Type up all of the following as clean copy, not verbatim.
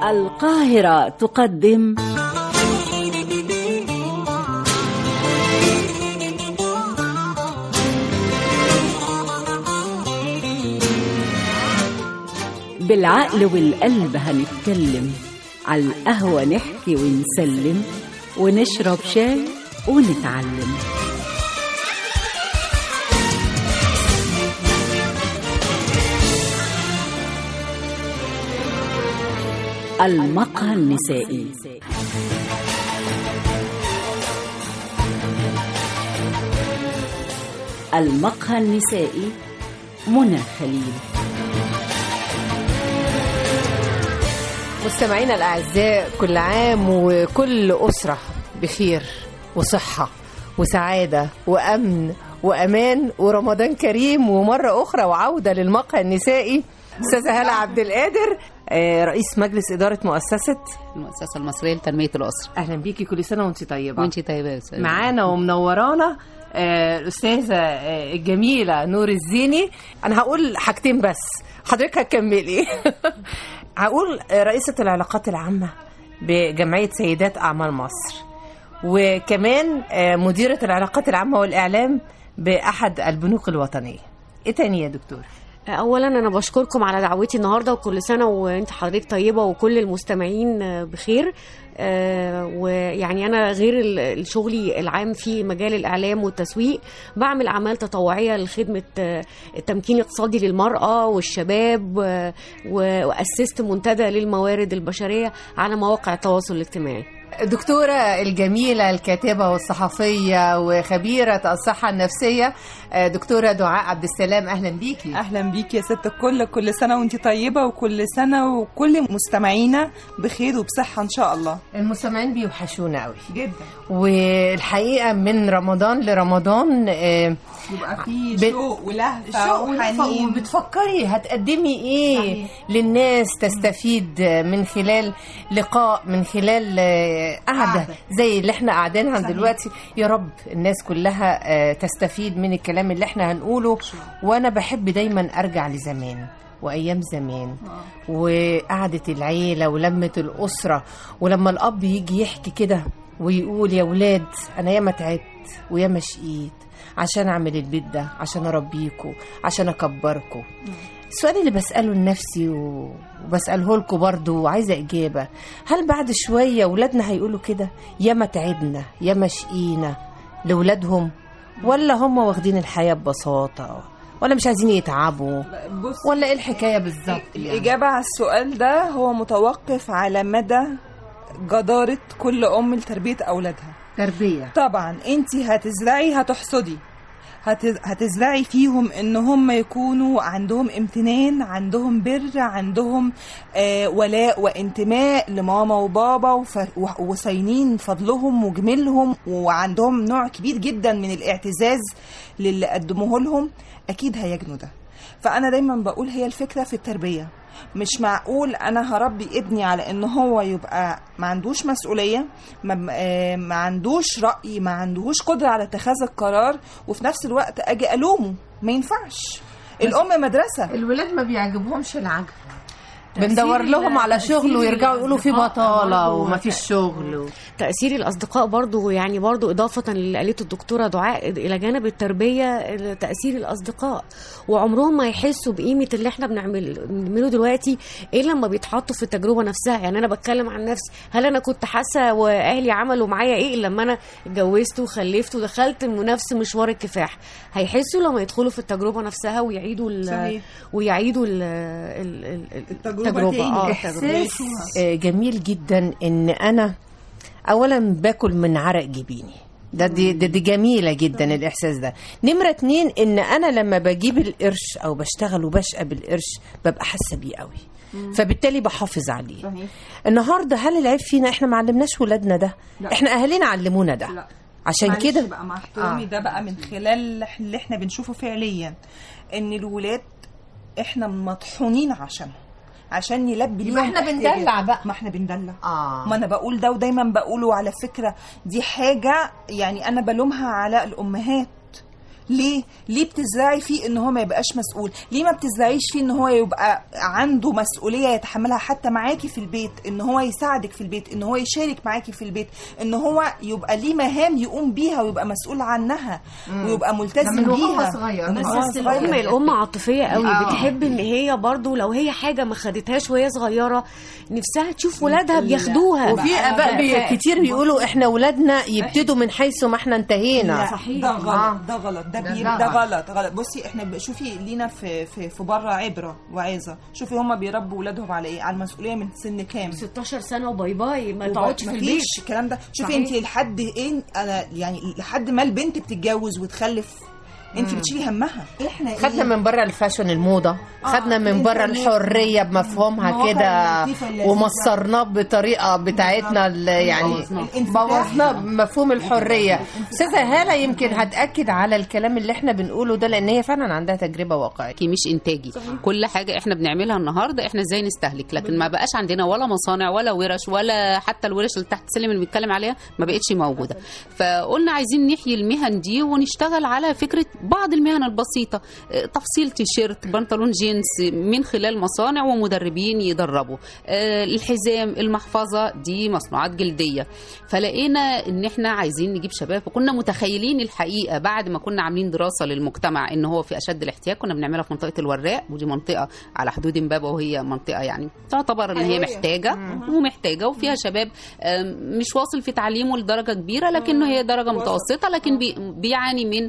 القاهرة تقدم بالعقل والقلب هنتكلم، على القهوة نحكي ونسلم، ونشرب شاي ونتعلم. المقهى النسائي. المقهى النسائي، منى خليل. مستمعينا الأعزاء، كل عام وكل أسرة بخير وصحة وسعادة وأمن وأمان ورمضان كريم، ومرة أخرى وعودة للمقهى النسائي. أستاذة هالة عبد القادر، رئيس مجلس إدارة المؤسسة المصرية لتنمية الأسرة. أهلا بيكي، كل سنة وانت طيبة. وانت طيبة يا أستاذة. معانا ومنورانا الأستاذة الجميلة نور الزيني. أنا هقول حاجتين بس، حضرتك هتكملي. هقول رئيسة العلاقات العامة بجمعية سيدات أعمال مصر، وكمان مديرة العلاقات العامة والإعلام بأحد البنوك الوطنية. إيه تاني يا دكتور؟ اولا انا بشكركم على دعوتي النهارده، وكل سنه وانت حضرتك طيبه وكل المستمعين بخير. ويعني انا غير شغلي العام في مجال الاعلام والتسويق، بعمل اعمال تطوعيه لخدمه التمكين الاقتصادي للمراه والشباب، واسست منتدى للموارد البشريه على مواقع التواصل الاجتماعي. دكتورة الجميلة الكاتبة والصحفية وخبيرة الصحة النفسية دكتورة دعاء عبد السلام، أهلا بيكي. أهلا بيكي يا ست الكل، كل سنة وانت طيبة، وكل سنة وكل مستمعينا بخير وبصحة إن شاء الله. المستمعين بيوحشونا قوي جدا، والحقيقة من رمضان لرمضان يبقى في شوق ولهفة وحنين، وبتفكري هتقدمي ايه للناس تستفيد من خلال لقاء، من خلال قعدة زي اللي احنا قاعدينها دلوقتي. يا رب الناس كلها تستفيد من الكلام اللي احنا هنقوله. وانا بحب دايما ارجع لزمان وايام زمان وقعدة العيلة ولمة الأسرة، ولما الأب يجي يحكي كده ويقول يا ولاد أنا ياما تعبت وياما شقيت عشان أعمل البيت ده، عشان أربيكوا، عشان أكبركوا. السؤال اللي بسأله لنفسي وبسأله لكم برضو وعايزة إجابة، هل بعد شوية ولادنا هيقولوا كده ياما تعبنا ياما شقينا لولادهم، ولا هم واخدين الحياة ببساطة، ولا مش عايزين يتعبوا، ولا ايه الحكاية بالظبط؟ يعني الإجابة على السؤال ده هو متوقف على مدى جدارة كل أم لتربية أولادها. تربية طبعا انت هتزرعي هتحصدي، هتزرعي فيهم ان هم يكونوا عندهم امتنان، عندهم بر، عندهم ولاء وانتماء لماما وبابا، وصينين فضلهم وجميلهم، وعندهم نوع كبير جدا من الاعتزاز للي قدموه لهم. اكيد هيجنوا ده. فانا دايما بقول هي الفكرة في التربية. مش معقول انا هربي ابني على ان هو يبقى ما عندوش مسؤولية، ما عندوش رأي، ما عندوش قدرة على اتخاذ القرار، وفي نفس الوقت اجي الومه. ما ينفعش. الام مدرسة. الولاد ما بيعجبهمش العجب، بندور لهم على شغل ويرجعوا يقولوا في بطالة وما فيش شغل. تأثير الأصدقاء برضو، يعني برضو إضافة اللي قالته الدكتورة دعاء، إلى جانب التربية تأثير الأصدقاء، وعمرهم ما يحسوا بقيمة اللي احنا بنعمله دلوقتي إلا لما بيتحطوا في التجربة نفسها. يعني أنا بتكلم عن نفسي، هل أنا كنت حاسة وأهلي عملوا معايا إيه لما أنا اتجوزت وخلفت ودخلت نفس مشوار الكفاح؟ هيحسوا لما يدخلوا في التجربة نفسها ويعيدوا التجربة. إحساس جميل جدا إن أنا أولا باكل من عرق جبيني، دي جميلة جدا الإحساس ده. نمرة 2 إن أنا لما بجيب القرش أو بشتغل وبشقى بالقرش ببقى حاسة بيه قوي، فبالتالي بحافظ عليه. صحيح. النهاردة هل العيب فينا؟ إحنا ما علمناش ولادنا ده. لا. إحنا أهالينا علمونا ده. لا. عشان كده بقى مع احترامي ده بقى من خلال اللي احنا بنشوفه فعليا، ان الولاد احنا مطحونين عشان نلبي لهم. احنا بندلع بقى. ما احنا بندلع. ما انا بقول ده ودايما بقوله. على فكرة دي حاجة يعني انا بلومها على الامهات، ليه بتزرعي فيه ان هو ما يبقاش مسؤول؟ ليه ما بتزرعيش فيه ان هو يبقى عنده مسؤوليه يتحملها حتى معاكي في البيت، ان هو يساعدك في البيت، ان هو يشارك معاكي في البيت، ان هو يبقى ليه مهام يقوم بيها ويبقى مسؤول عنها ويبقى ملتزم من بيها وهو صغير. بس الام عاطفيه قوي، بتحب ان هي برضو لو هي حاجه ما خدتهاش وهي صغيره نفسها تشوف ولادها بياخدوها. وفي اباء كتير بيقولوا احنا ولادنا يبتدوا من حيث ما احنا انتهينا. صحيح. ده غلط، ده غلط، ده غلط. بصي احنا شوفي لينا في بره عبره وعظه. شوفي هم بيربوا ولادهم على ايه؟ على المسؤوليه من سن كام؟ 16 سنه وباي باي، ما تقعدش في البيت. مفيش الكلام ده. شوفي انت لحد ايه، انا يعني لحد ما البنت بتتجوز وتخلف انت بتشيلي همها. احنا خدنا من بره الفاشن الموضه، خدنا من بره الحريه بمفهومها كده ومصرناه بطريقه بتاعتنا يعني بوظنا مفهوم الحريه. استاذه هاله يمكن هتاكد على الكلام اللي احنا بنقوله ده لان هي فعلا عندها تجربه واقعيه. مش انتاجي. كل حاجه احنا بنعملها النهارده احنا ازاي نستهلك، لكن ما بقاش عندنا ولا مصانع ولا ورش، ولا حتى الورش اللي تحت السلم اللي بنتكلم عليها ما بقتش موجوده. فقلنا عايزين نحيي المهن دي ونشتغل على فكره بعض المهن البسيطة، تفصيل تيشيرت، بنطلون جينز، من خلال مصانع ومدربين يدربوا. الحزام، المحفظة دي مصنوعات جلدية. فلقينا ان احنا عايزين نجيب شباب، وكنا متخيلين الحقيقة بعد ما كنا عاملين دراسة للمجتمع ان هو في اشد الاحتياج، كنا بنعملها في منطقة الوراق، ودي منطقة على حدود امبابة، وهي منطقة يعني تعتبر ان هي محتاجة وفيها شباب مش واصل في تعليمه لدرجة كبيرة، لكنه هي درجة متوسطة، لكن بيعاني من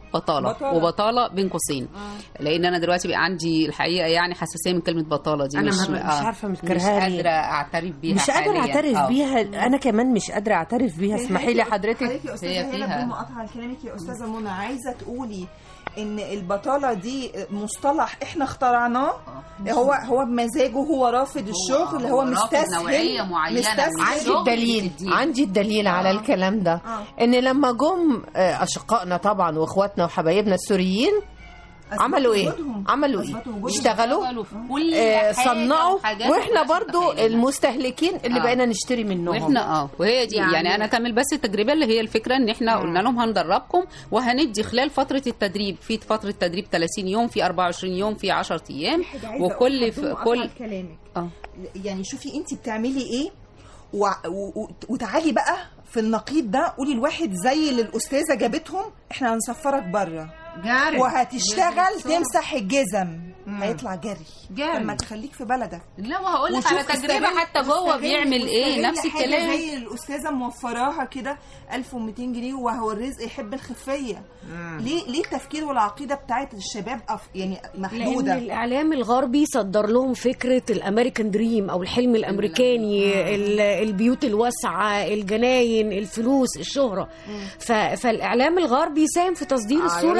بطالة بين قوسين. لان انا دلوقتي بقى عندي الحقيقه يعني حساسيه من كلمه بطاله دي. انا مش عارفه، مش قادره اعترف بيها، مش قادره اعترف بيها. انا كمان مش قادره اعترف بيها. اسمحي لي حضرتك. هي فيها مقاطعه على كلامك يا استاذه منى. عايزه تقولي ان البطاله دي مصطلح احنا اخترعناه، هو بمزاجه، هو رافض الشغل، هو مستسهل. عندي الدليل على الكلام ده. ان لما جم اشقائنا طبعا واخواتنا وحبايبنا السوريين عملوا ايه؟ اشتغلوا، صنعوا، واحنا برضو المستهلكين اللي بقينا نشتري منهم. واحنا وهي دي يعني انا اكمل بس التجربه اللي هي الفكره ان احنا قلنا لهم هندربكم وهندي خلال فتره التدريب، في فتره تدريب 30 يوم، في 24 يوم، في 10 ايام، وكل كلامك يعني شوفي انت بتعملي ايه وتعالي بقى في النقيض ده قولي الواحد زي اللي الاستاذه جابتهم احنا هنسفرك بره وهتشتغل تمسح الجزم، هيطلع جري. لما تخليك في بلدك. لا وهقول لك على تجربه حتى جوه بيعمل ايه نفس الكلام. زي الاستاذه موفراها كده 1200 جنيه وهو الرزق يحب الخفيه. ليه التفكير والعقيده بتاعت الشباب يعني محدوده؟ لان الاعلام الغربي صدر لهم فكره الامريكان دريم او الحلم الامريكاني، البيوت الواسعه، الجناين، الفلوس، الشهره. فالاعلام الغربي ساهم في تصدير الصوره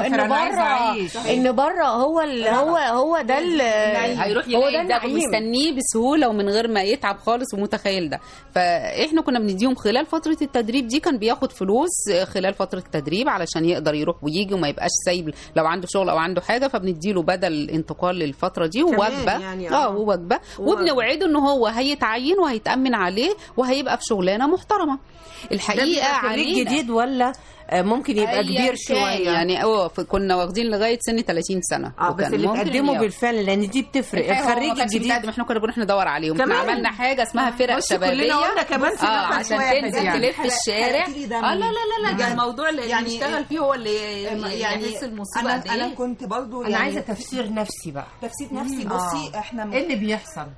ان بره هو ده هيروح يلاقي ده مستنيه بسهوله ومن غير ما يتعب خالص ومتخيل ده. فاحنا كنا بنديهم خلال فتره التدريب دي، كان بياخد فلوس خلال فتره التدريب علشان يقدر يروح ويجي وما يبقاش سايب لو عنده شغل او عنده حاجه، فبنديله بدل الانتقال للفتره دي ووجبه يعني ووجبه، وبنوعده ان هو هيتعين وهيتامن عليه وهيبقى في شغلانه محترمه. الحقيقه عليه جديد ولا ممكن يبقى كبير شويه يعني كنا واخدين لغايه سن 30 سنه بس اللي تقدموا بالفعل لان دي بتفرق. الخريج الجديد احنا كنا بنروح ندور عليهم، احنا عملنا حاجه اسمها فرق شبابيه كمان عشان تنزل تلف الشارع. لا ده الموضوع اللي يعني نشتغل فيه هو اللي يعني يحس المصيبه. انا كنت برضو انا عايزه تفسير نفسي بقى. تفسير نفسي. بصي احنا ايه اللي بيحصل؟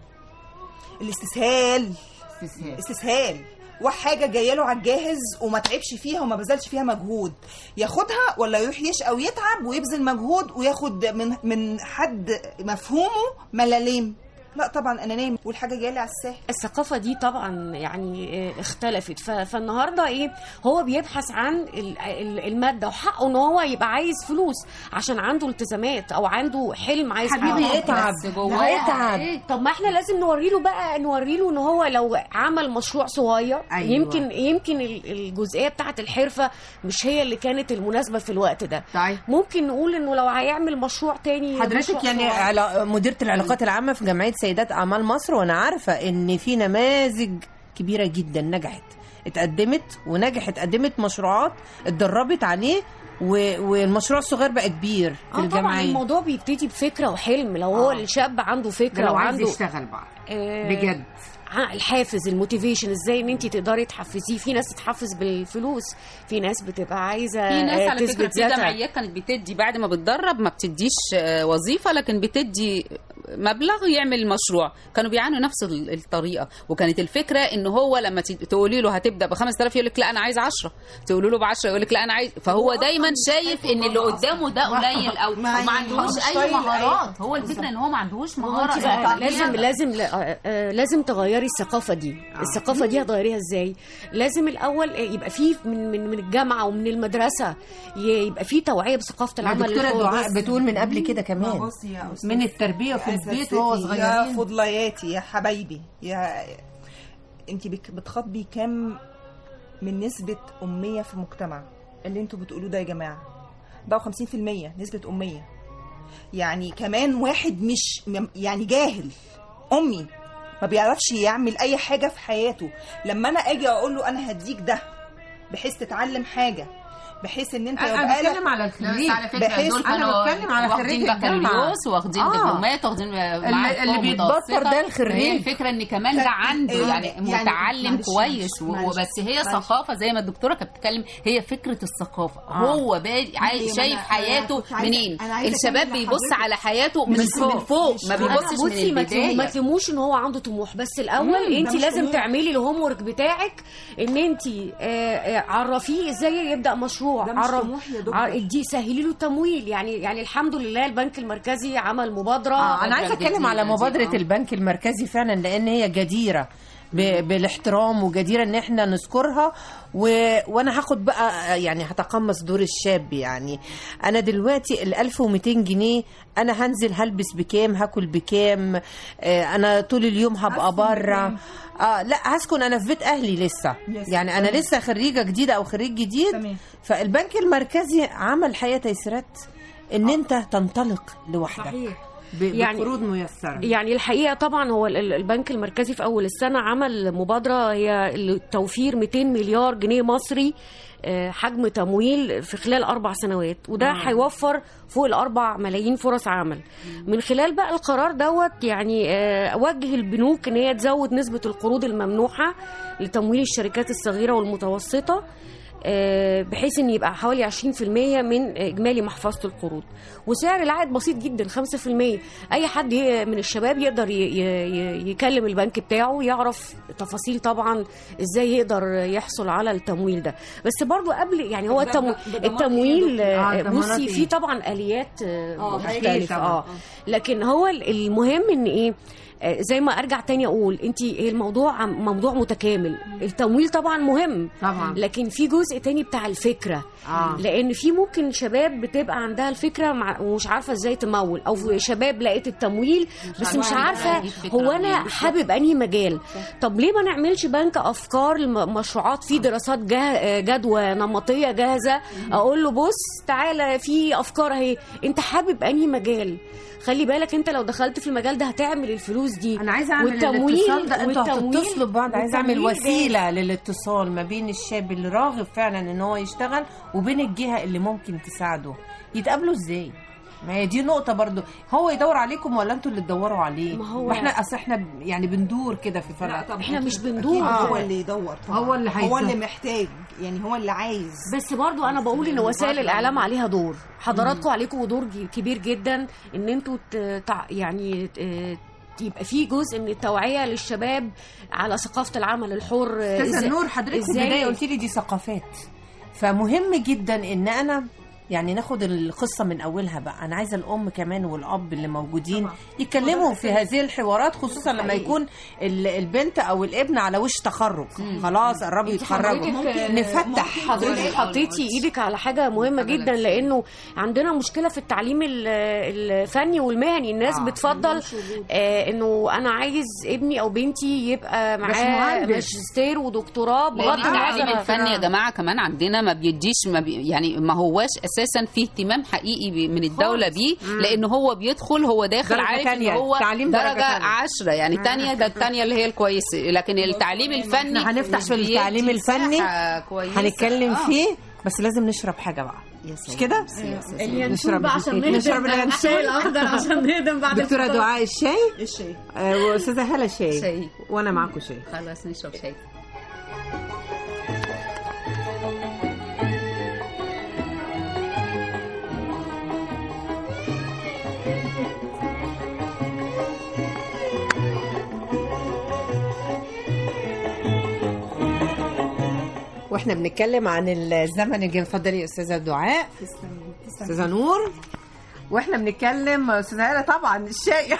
الاستسهال وحاجه جايه له على الجاهز وما تعبش فيها وما بذلش فيها مجهود، ياخدها ولا يروح يشقى ويتعب ويبذل مجهود وياخد من حد مفهومه ملاليم. لا طبعا انا نايم والحاجه جايه لي على الساحل. الثقافه دي طبعا يعني اختلفت. فالنهارده ايه، هو بيبحث عن الماده وحقه ان هو يبقى عايز فلوس عشان عنده التزامات او عنده حلم عايز حبيبي يتعب. طب ما احنا لازم نوري له ان هو لو عمل مشروع صغير يمكن الجزئيه بتاعه الحرفه مش هي اللي كانت المناسبه في الوقت ده. ممكن نقول انه لو هيعمل مشروع تاني. حضرتك يعني مديره العلاقات العامه في جمعيه سيدات أعمال مصر، وأنا عارفة إن في نماذج كبيرة جدا نجحت، اتقدمت مشروعات اتدربت عليه والمشروع الصغير بقى كبير في طبعا الجمعيه. الموضوع بيبتدي بفكره وحلم. لو هو الشاب عنده فكره لو عايز وعنده يشتغل بقى بجد الحافز، الموتيفيشن، ازاي ان انت تقدري تحفزيه. في ناس تتحفز بالفلوس، في ناس بتبقى عايزه في ناس على فكره تثبت في ذاتها. جمعيات كانت بتدي بعد ما بتدرب، ما بتديش وظيفه، لكن بتدي مبلغ يعمل مشروع. كانوا بيعانوا نفس الطريقه، وكانت الفكره ان هو لما تقولي له هتبدا ب 5000 يقول لك لا انا عايز 10، تقولي له ب 10 يقول لك لا انا عايز. فهو دايما شايف ان اللي قدامه ده قليل او ما عندهوش اي مهارات. هو الفكره ان هو ما عندهوش مهاره. لازم تغيري الثقافه دي. الثقافه دي هتغيريها ازاي؟ لازم الاول يبقى فيه من الجامعه ومن المدرسه يبقى فيه توعيه بثقافه العمل. الدكتوره دعاء بتقول من قبل كده كمان من التربيه في البيت وهو صغيرين. يا فضلياتي يا حبايبي، يا انت بتخاطبي كام من نسبه اميه في المجتمع اللي انتوا بتقولوه ده يا جماعه؟ ده 50% نسبه اميه. يعني كمان واحد مش يعني جاهل امي ما بيعرفش يعمل اي حاجه في حياته، لما انا اجي اقول له انا هديك ده بحيث تتعلم حاجه، بحيث ان انت انا بتكلم على الخريج. على فكره دول كانوا بتكلم على خريج بكالوريوس واخدين دبلومات واخدين اللي بيتبطر ده الخريج. هي الفكره ان كمان ده عنده يعني متعلم كويس وبس. هي ثقافه زي ما الدكتوره كانت بتتكلم، هي فكره الثقافه. هو شايف حياته منين. الشباب بيبص على حياته من فوق، ما بيبصش من البدايه. ما تلوموش ان هو عنده طموح، بس الاول انت لازم تعملي الهوم ورك بتاعك، ان انت عرفيه ازاي يبدا مشروع. دي سهلي له التمويل. يعني الحمد لله البنك المركزي عمل مبادره. انا عايزه اتكلم على مبادره البنك المركزي فعلا، لان هي جديره بالاحترام وجديره ان احنا نذكرها. وانا هاخد بقى يعني هتقمص دور الشاب. يعني انا دلوقتي 1200 جنيه انا هنزل هلبس بكام، هاكل بكام، انا طول اليوم هبقى بره. لا هسكن انا في بيت اهلي لسه. يعني انا لسه خريجه جديده او خريج جديد. فالبنك المركزي عمل حياه تيسيرات ان انت تنطلق لوحدك. صحيح. بقروض ميسره. يعني الحقيقه طبعا هو البنك المركزي في اول السنه عمل مبادره هي توفير 200 مليار جنيه مصري حجم تمويل في خلال 4 سنوات، وده هيوفر فوق 4 ملايين فرص عمل. من خلال بقى القرار دوت يعني وجه البنوك ان هي تزود نسبه القروض الممنوحه لتمويل الشركات الصغيره والمتوسطه، بحيث ان يبقى حوالي 20% من اجمالي محفظه القروض، وسعر العائد بسيط جدا 5%. اي حد من الشباب يقدر يكلم البنك بتاعه، يعرف تفاصيل طبعا ازاي يقدر يحصل على التمويل ده. بس برضو قبل يعني هو التمويل بصي فيه طبعا اليات مختلفه. لكن هو المهم ان ايه، زي ما ارجع تاني اقول، انت الموضوع موضوع متكامل. التمويل طبعا مهم طبعا، لكن في جزء تاني بتاع الفكره. لان في ممكن شباب بتبقى عندها الفكره ومش عارفه ازاي تمول، او شباب لقيت التمويل بس مش عارفه هو انا حابب انهي مجال. طب ليه ما نعملش بنك افكار لمشروعات فيه دراسات جدوى نمطيه جاهزه، اقول له بص تعالى في افكار اهي، انت حابب انهي مجال، خلي بالك انت لو دخلت في المجال ده هتعمل الفلوس دي. انا عايزه اعمل الاتصال ده، انتوا هتتصلوا ببعض. عايزه اعمل وسيله للاتصال ما بين الشاب اللي راغب فعلا ان هو يشتغل وبين الجهه اللي ممكن تساعده. يتقابلوا ازاي؟ ما هي دي نقطه برضو. هو يدور عليكم ولا انتوا اللي تدوروا عليه؟ ما احنا اصل احنا يعني بندور كده في فرق. احنا مش بندور. هو اللي يدور طبعا. هو اللي محتاج، يعني هو اللي عايز. بس برضو انا بقول ان وسائل الاعلام عليها دور. حضراتكم عليكم دور كبير جدا ان انتوا يعني يبقى في جزء من التوعيه للشباب على ثقافه العمل الحر. استاذه نور، حضرتك في البدايه قلت لي دي ثقافات، فمهم جدا ان انا يعني ناخد القصة من أولها بقى. أنا عايزة الأم كمان والأب اللي موجودين يتكلموا في هذه الحوارات، خصوصا لما يكون البنت أو الابن على وش تخرج، خلاص قربوا يتخرجوا. نفتح. حضرتك حطيتي إيدك على حاجة مهمة جدا، لأنه عندنا مشكلة في التعليم الفني والمهني. الناس بتفضل إنه أنا عايز ابني أو بنتي يبقى معاه ماجستير ودكتوراه بغض النظر. التعليم الفني يا جماعة كمان عندنا ما بيديش يعني ما هواش اساسا فيه اهتمام حقيقي من الدوله بيه، لان هو بيدخل هو داخل عارف ان هو درجه 10 يعني تانية، ده التانية اللي هي الكويسه. لكن التعليم الفني هنفتح في التعليم الفني هنتكلم فيه، بس لازم نشرب حاجه بقى. مش كده؟ اليانسون بقى عشان نشرب نهدم الشاي الاخضر عشان نهدم بعد دكتوره الفطار. دعاء الشاي واستاذه هلا شاي شاي. وانا معاكم شاي. خلاص نشرب شاي. واحنا بنتكلم عن الزمن الجميل. اتفضلي يا استاذه دعاء. استاذه نور. واحنا بنتكلم استاذه هلا طبعا الشاي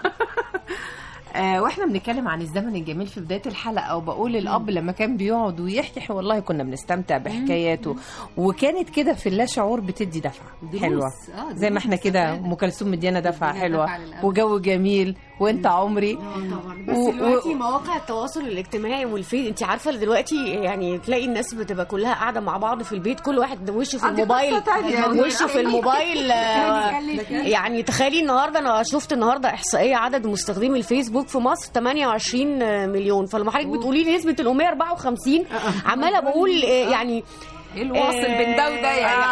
واحنا بنتكلم عن الزمن الجميل في بدايه الحلقه، وبقول الاب لما كان بيقعد ويحكي والله كنا بنستمتع بحكاياته، وكانت كده في اللا شعور بتدي دفعه حلوه زي ما احنا كده. ام كلثوم مديانا دفعه حلوه وجو جميل وانت عمري. طبعا بس دلوقتي مواقع التواصل الاجتماعي والفيس، انت عارفه دلوقتي يعني تلاقي الناس بتبقى كلها قاعده مع بعض في البيت، كل واحد وشه في الموبايل وشه في الموبايل. يعني تخيلي النهارده انا شفت النهارده احصائيه عدد مستخدمي الفيسبوك في مصر 28 مليون. فلما حضرتك بتقولي لي نسبه ال 154 عماله بقول يعني ايه الواصل بين ده وده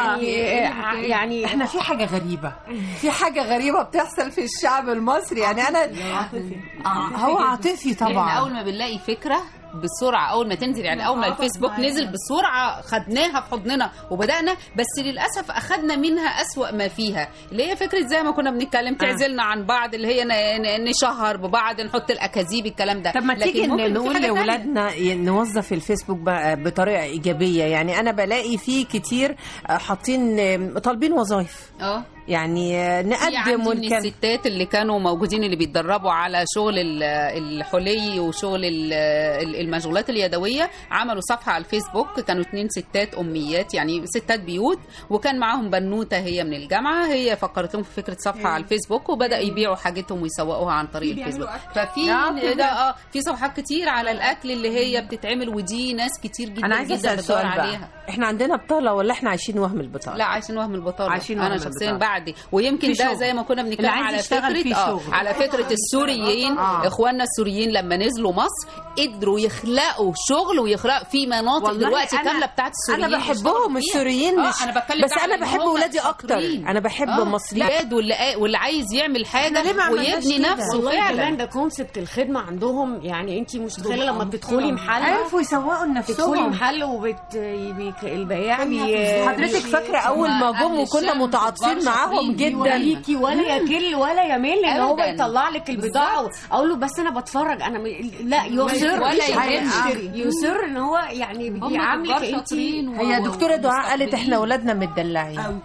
يعني احنا في حاجه غريبه، في حاجه غريبه بتحصل في الشعب المصري. يعني انا هو عاطفي طبعا. اول ما بنلاقي فكره بسرعه، اول ما تنزل يعني اول ما الفيسبوك نزل بسرعه خدناها في حضننا وبدانا. بس للاسف اخدنا منها اسوأ ما فيها، اللي هي فكره زي ما كنا بنتكلم تعزلنا عن بعض، اللي هي نشهر ببعض، نحط الاكاذيب الكلام ده. طب ما تيجي نقول لاولادنا نوظف الفيسبوك بطريقه ايجابيه. يعني انا بلاقي فيه كتير حاطين طالبين وظائف يعني نقدم. من الستات اللي كانوا موجودين اللي بيتدربوا على شغل الحلي وشغل المشغولات اليدويه، عملوا صفحه على الفيسبوك. كانوا 2 ستات اميات يعني ستات بيوت، وكان معاهم بنوته هي من الجامعه، هي فكرت لهم في فكره صفحه على الفيسبوك وبدا يبيعوا حاجتهم ويسوقوها عن طريق الفيسبوك. ففي ده في صفحات كتير على الاكل اللي هي بتتعمل، ودي ناس كتير جدا انا عايزه اسال سؤال عليها. احنا عندنا بطاله ولا احنا عايشين وهم البطاله؟ لا عايشين وهم البطاله. انا شخصيا بعدي، ويمكن ده زي ما كنا بنتكلم على فكره على فكره السوريين. اخواننا السوريين لما نزلوا مصر قدروا يخلقوا شغل ويخلقوا في مناطق دلوقتي كامله بتاعت السوريين. انا بحبهم السوريين مش أنا بتكلم بس انا بحب اولادي اكتر. انا بحب المصريين واللي عايز يعمل حاجه ويبني نفسه فعلا. ده كونسبت الخدمه عندهم. يعني انت مش متخيله لما بتدخلي محل عارفوا يسوقوا لنفسهم. تدخلي محل البياع حضرتك فاكره اول ما جم وكنا متعاطفين معاهم جدا، يجي ولا يكل ولا يمل ان هو يطلع لك البضاعه. اقول له بس انا بتفرج، انا لا يصر يصر ان هو يعني بيعاملك انت. هي دكتوره دعاء قالت احنا اولادنا متدلعين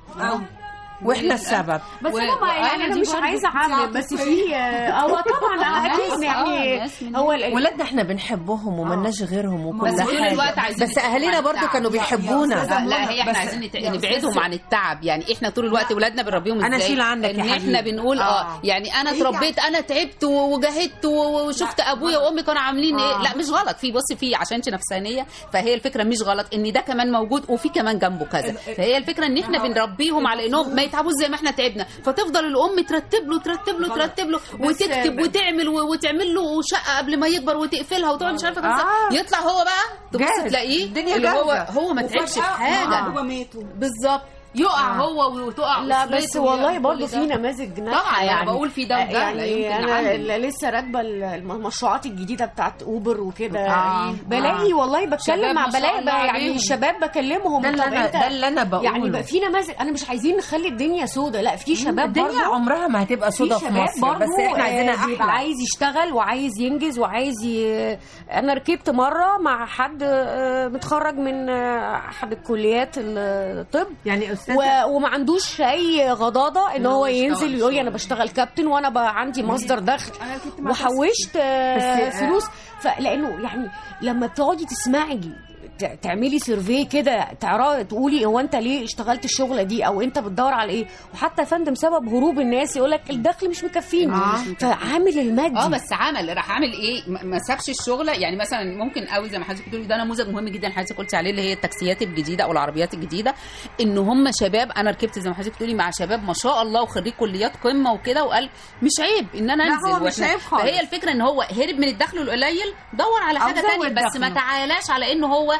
واحنا السبب. بس انا يعني مش عايزه اعمم، بس في طبعا اكيد يعني هو ولادنا احنا بنحبهم ومالناش غيرهم وكل بس حاجه، بس اهالينا برضو كانوا بيحبونا. لا هي احنا عايزين نبعدهم عن التعب. يعني احنا طول الوقت ولادنا بنربيهم ازاي؟ انا اشيل عنك يا حبيبي. احنا بنقول يعني انا اتربيت، انا تعبت وجاهدت وشفت ابويا وامي كانوا عاملين ايه. لا مش غلط، في بصي في عشان انت نفسانيه، فهي الفكره مش غلط ان ده كمان موجود وفي كمان جنبه كذا. فهي الفكره ان احنا بنربيهم على انهم ما يتعبوش زي ما احنا تعبنا. فتفضل الام ترتب له وتكتب وتعمل له شقه قبل ما يكبر وتقفلها وتقعد مش عارفه كام ساعه. يطلع هو بقى تبص تلاقيه هو ما تعبش في حاجه بالظبط. يقع هو وتقع. لا بس والله برضه في نماذج ناجحه. يعني بقول في ده وده. يعني انا لسه راكبه المشروعات الجديده بتاعت اوبر وكده. بلاقي والله بتكلم مع يعني الشباب بكلمهم. ده اللي انا بقوله. يعني بقى في نماذج. انا مش عايزين نخلي الدنيا سودة، لا في شباب الدنيا عمرها ما هتبقى سودة في مصر، بس احنا عايزينها احلى. عايز يشتغل وعايز ينجز وعايز انا ركبت مره مع حد متخرج من احد الكليات الطب يعني وما عندوش اي غضاضه ان هو ينزل يقول لي انا بشتغل كابتن وانا عندي مصدر دخل وحوشت فلوس. لانه يعني لما بتقعدي تسمعي تعملي سيرفي كده تقولي هو انت ليه اشتغلت الشغله دي او انت بتدور على ايه. وحتى يا فندم سبب هروب الناس يقول لك الدخل مش مكفيني. فعامل المادي بس راح عامل ايه؟ ما سابش الشغله. يعني مثلا ممكن قوي زي ما حضرتك بتقولي ده نموذج مهم جدا حضرتك قلتي عليه اللي هي التاكسيات الجديده او العربيات الجديده. ان هم شباب، انا ركبت زي ما حضرتك بتقولي مع شباب ما شاء الله وخريج كليات قمه وكده، وقال مش عيب ان انا انزل. فهي الفكره ان هو هرب من الدخل القليل، دور على حاجه ثانيه بس ما تعالاش على انه هو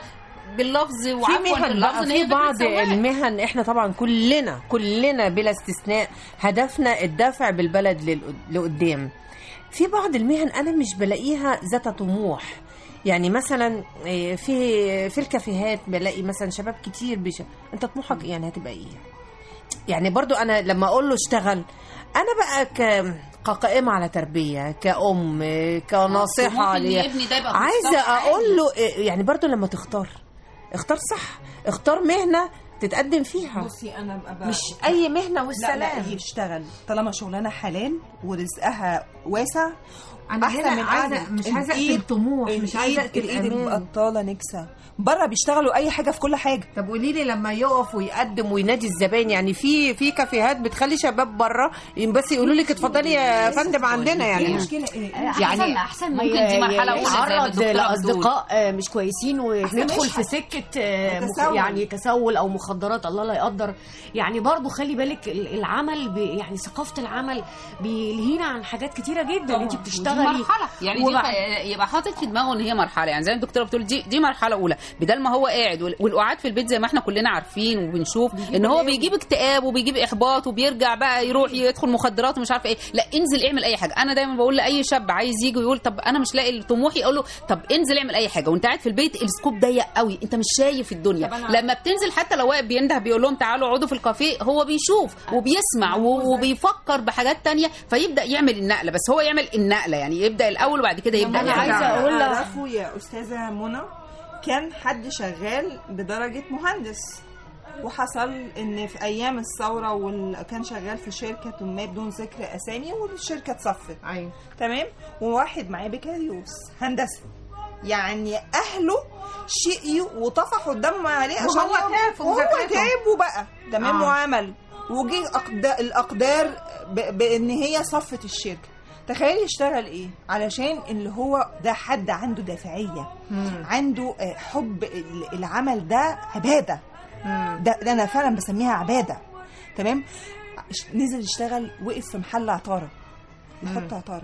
باللفظ في وعفوا مهن باللفظ بقى، إن هي في بعض سواق. المهن احنا طبعا كلنا بلا استثناء هدفنا الدفع بالبلد لقدام. في بعض المهن انا مش بلاقيها ذات طموح. يعني مثلا في الكافيهات بلاقي مثلا شباب كتير انت طموحك يعني هتبقى ايه؟ يعني برضو انا لما اقول له اشتغل، انا بقى كقائمة على تربية، كأم، كناصحة طموحي إن ليا، ابني ده يبقى في عايزة مستوى عالي. اقول له يعني برضو لما اختار صح، اختار مهنة تتقدم فيها، بصي انا مش اي مهنة لا والسلام. يشتغل طالما شغلانه حلال ورزقها واسع. انا احسن هنا من مش عايزة اقتل طموح، مش عايزة اقتل الايد امان. البطاله نكسه. بره بيشتغلوا اي حاجه في كل حاجه. طب قولي لي لما يقف ويقدم وينادي الزبائن، يعني في كافيهات بتخلي شباب بره بس يقولوا لك اتفضلي يا فندم عندنا، يعني المشكله ايه؟ يعني احسن ممكن دي مرحلة أولى زي ما يتعرض الدكتورة لاصدقاء مش كويسين وندخل في سكه تسول. يعني تسول او مخدرات، الله لا يقدر. يعني برضو خلي بالك العمل يعني ثقافه العمل بيلهينا عن حاجات كتيره جدا. انت ودي بتشتغلي مرحله يعني يبقى حاطط في دماغه ان هي مرحله، يعني زي الدكتوره بتقول دي مرحله اولى، بدل ما هو قاعد والقعاد في البيت زي ما احنا كلنا عارفين وبنشوف ان هو بيجيب اكتئاب وبيجيب احباط وبيرجع بقى يروح يدخل مخدرات ومش عارفه ايه. لا، انزل اعمل اي حاجه. انا دايما بقول لاي شاب عايز يجي ويقول طب انا مش لاقي طموحي، اقول له طب انزل اعمل اي حاجه. وانت قاعد في البيت السكوب ضيق قوي، انت مش شايف الدنيا. لما بتنزل حتى لو واقف بينده بيقول لهم تعالوا اقعدوا في الكافيه، هو بيشوف وبيسمع وبيفكر بحاجات تانية، فيبدا يعمل النقله. بس هو يعمل النقله، يعني يبدا الاول وبعد كده يبدا أنا عايزة يعمل. أقول لك- أعرفه يا أستاذة منى، كان حد شغال بدرجة مهندس، وحصل إن في أيام الثورة كان شغال في شركة ما بدون ذكر أسامي، والشركة اتصفت. ايوه تمام. وواحد معاه بكالوريوس هندسة، يعني أهله شقيوا وطفحوا الدم عليه عشان وهو تعب في وهو مذاكرته. تعب وبقى تمام وعمل، وجي الأقدار بإن هي صفت الشركة. تخيل يشتغل ايه علشان اللي هو ده حد عنده دافعية، عنده حب العمل، ده عبادة. ده انا فعلا بسميها عبادة. تمام. نزل يشتغل، وقف في محل عطارة يحط عطارة.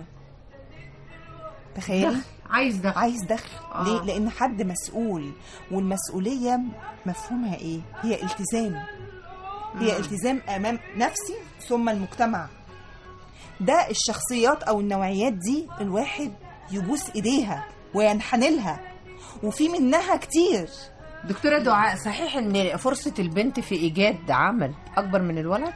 تخيل عايز دخل. ليه؟ لان حد مسؤول، والمسؤولية مفهومها ايه؟ هي التزام. هي التزام امام نفسي ثم المجتمع. ده الشخصيات او النوعيات دي الواحد يبوس ايديها وينحنلها، وفي منها كتير. دكتورة دعاء، صحيح ان فرصة البنت في ايجاد عمل اكبر من الولد؟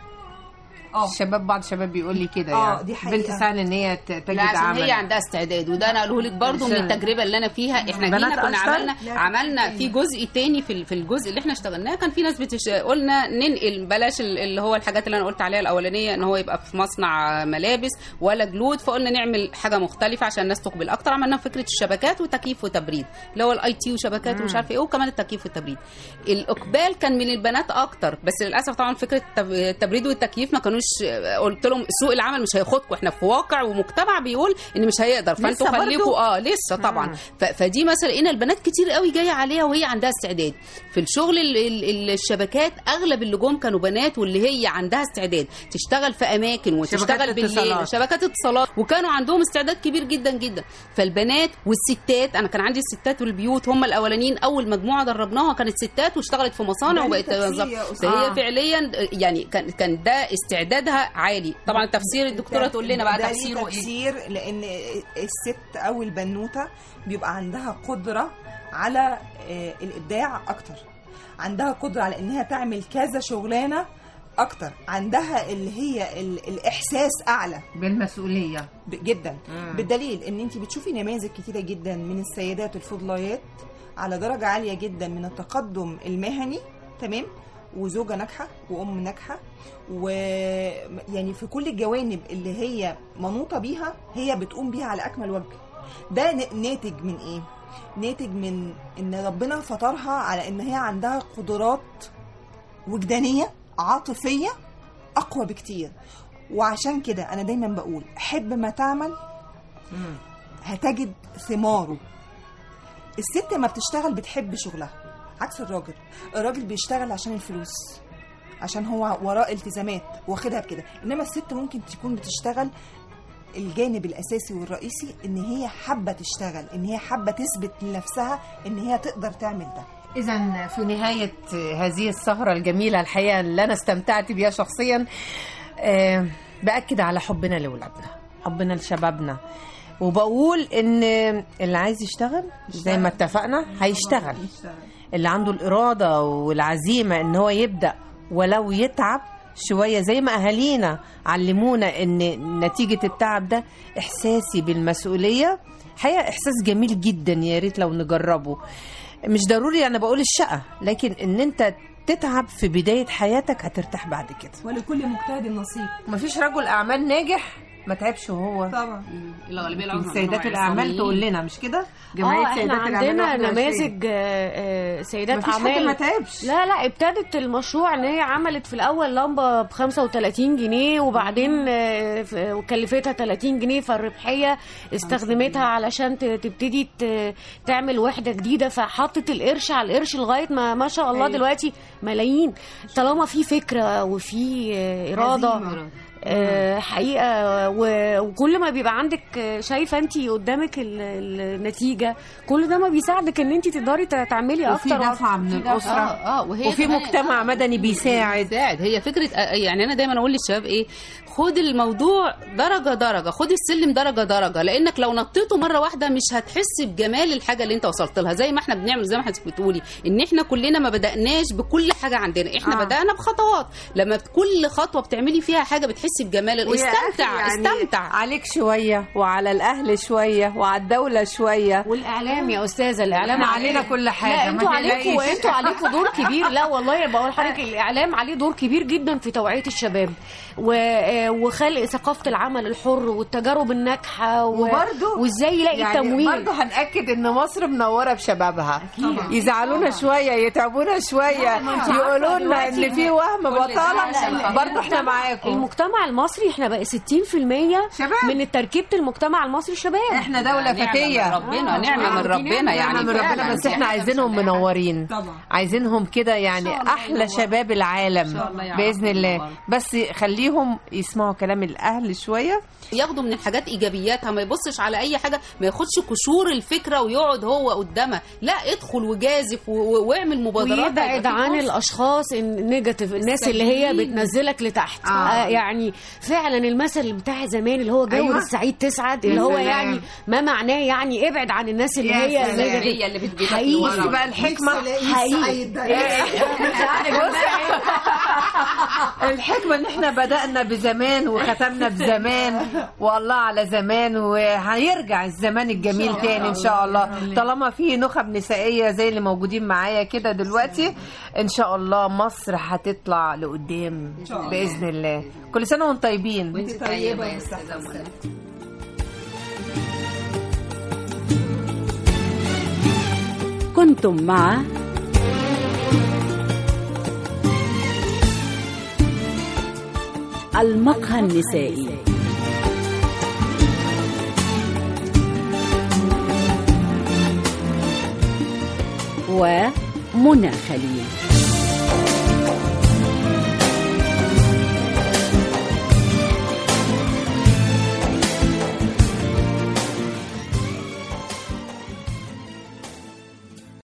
بعض الشباب بيقول لي كده، يعني دي حقيقة. بنت سهل ان هي تجد لا، عشان عمل. هي عندها استعداد، وده انا اقوله لك برضو من التجربه اللي انا فيها. احنا بنات جينا كنا أشطر؟ عملنا في جزء تاني في الجزء اللي احنا اشتغلناه. كان في ناس قلنا ننقل بلاش اللي هو الحاجات اللي انا قلت عليها الاولانيه، ان هو يبقى في مصنع ملابس ولا جلود، فقلنا نعمل حاجه مختلفه عشان الناس تقبل اكتر. عملنا فكره الشبكات وتكييف وتبريد، اللي هو الاي تي وشبكات ومش عارفه ايه، وكمان التكييف والتبريد. الاقبال كان من البنات اكتر، بس للاسف طبعا فكره التبريد والتكييف ما كانوش، قلت لهم سوق العمل مش هياخدكم، احنا في واقع ومجتمع بيقول ان مش هيقدر، فانتوا خليكم لسه طبعا. فدي مثلا لقينا البنات كتير قوي جايه عليها وهي عندها استعداد في الشغل. الشبكات اغلب اللي جم كانوا بنات، واللي هي عندها استعداد تشتغل في اماكن وتشتغل بالليل، شبكات اتصالات، وكانوا عندهم استعداد كبير جدا جدا. فالبنات والستات، انا كان عندي الستات والبيوت هم الاولانيين، اول مجموعه دربناها كانت ستات واشتغلت في مصانع وبقت فهي فعليا يعني كان ده استعدادها عالي. طبعا تفسير الدكتوره تقول لنا بقى تفسيره ايه. تفسير لان الست او البنوته بيبقى عندها قدره على الابداع اكتر، عندها قدره على انها تعمل كذا شغلانه اكتر، عندها اللي هي الاحساس اعلى بالمسؤوليه جدا. بالدليل ان انت بتشوفي نماذج كتيره جدا من السيدات الفضليات على درجه عاليه جدا من التقدم المهني. تمام. وزوجة ناجحة وأم ناجحة، ويعني في كل الجوانب اللي هي منوطة بيها هي بتقوم بيها على أكمل وجه. ده ناتج من إيه؟ ناتج من إن ربنا فطرها على إن هي عندها قدرات وجدانية عاطفية أقوى بكتير. وعشان كده أنا دايما بقول حب ما تعمل هتجد ثماره. الست ما بتشتغل بتحب شغلها، عكس الراجل بيشتغل عشان الفلوس، عشان هو وراء التزامات واخدها بكده. انما الست ممكن تكون بتشتغل الجانب الاساسي والرئيسي ان هي حابه تشتغل، ان هي حابه تثبت لنفسها ان هي تقدر تعمل ده. إذا في نهاية هذه السهرة الجميلة الحقيقة اللي أنا استمتعت بيها شخصيا، بأكد على حبنا لأولادنا، حبنا لشبابنا، وبقول إن اللي عايز يشتغل زي ما اتفقنا هيشتغل، اللي عنده الإرادة والعزيمة إن هو يبدأ ولو يتعب شوية زي ما أهالينا علمونا إن نتيجة التعب ده إحساسي بالمسؤولية، حقيقة إحساس جميل جدا، يا ريت لو نجربه. مش ضروري أنا بقول الشقة، لكن إن أنت تتعب في بداية حياتك هترتاح بعد كده. ولكل مجتهد نصيب. مفيش رجل أعمال ناجح ما تعبش وهو. طبعا سيدات الأعمال تقول لنا مش كده؟ احنا عندنا نماذج سيدات اعمال ما تعبش. لا ابتدت المشروع ان هي عملت في الاول لمبه ب 35 جنيه وبعدين كلفتها 30 جنيه، فالربحيه استخدمتها علشان تبتدي تعمل وحده جديده، فحطت القرش على القرش لغايه ما شاء الله دلوقتي ملايين، طالما في فكره وفي اراده حقيقة. وكل ما بيبقى عندك شايفة انت قدامك النتيجة، كل ده ما بيساعدك ان انت تقدري تعملي اكتر، وفي دفعة من الأسرة وفي مجتمع مدني بيساعد. هي فكرة يعني أنا دايما أقول للشباب إيه، خد الموضوع درجة درجة، خد السلم درجة درجة، لأنك لو نطيته مرة واحدة مش هتحس بجمال الحاجة اللي انت وصلت لها. زي ما احنا بنعمل، زي ما حضرتك بتقولي ان احنا كلنا ما بدأناش بكل حاجة عندنا، احنا بدأنا بخطوات، لما كل خطوة بتعملي فيها حاجة بتحسي بجمال. استمتع يعني استمتع عليك شوية وعلى الأهل شوية وعلى الدولة شوية، والإعلام يا أستاذة، الإعلام علينا كل حاجة. لا انتوا عليكوا دور كبير. لا والله بقول لحضرتك الإعلام عليه دور كبير جدا في توعية الشباب وخلق ثقافة العمل الحر والتجارب الناجحة وازاي يلاقي يعني تمويل. برضه هنأكد ان مصر منورة بشبابها، يزعلونا شوية، يتعبونا شوية، يقولوا لنا ان في وهم بطالة، برضه احنا معاكم. المجتمع المصري احنا بقى 60% شباب. من تركيبة المجتمع المصري شباب. احنا دولة فتية، نعمة من ربنا يعني، نعمة من ربنا، بس احنا عايزينهم منورين، عايزينهم كده يعني احلى شباب العالم بإذن الله. بس خليهم يسمعوا كلام الأهل شوية، ياخدوا من الحاجات ايجابياتها، ما يبصش على اي حاجه، ما ياخدش قشور الفكره ويقعد هو قدامها، لا ادخل وجازف واعمل مبادرات، ويبعد عن الاشخاص النيجاتيف، الناس اللي هي بتنزلك لتحت. يعني فعلا المثل بتاع زمان اللي هو جاور السعيد تسعد، اللي هو يعني ما معناه يعني ابعد عن الناس اللي هي نيجاتيف اللي بتجيبك حقيقي بقى الحكمه الحكمه ان احنا بدأنا بزمان وختمنا بزمان، والله على زمان، وهيرجع الزمان الجميل تاني ان شاء الله، طالما في نخب نسائيه زي اللي موجودين معايا كده دلوقتي. ان شاء الله مصر هتطلع لقدام باذن الله. كل سنه وانتم طيبين. وانت طيبه يا استاذه منى. كنتم مع المقهى النسائي ومنى خليل.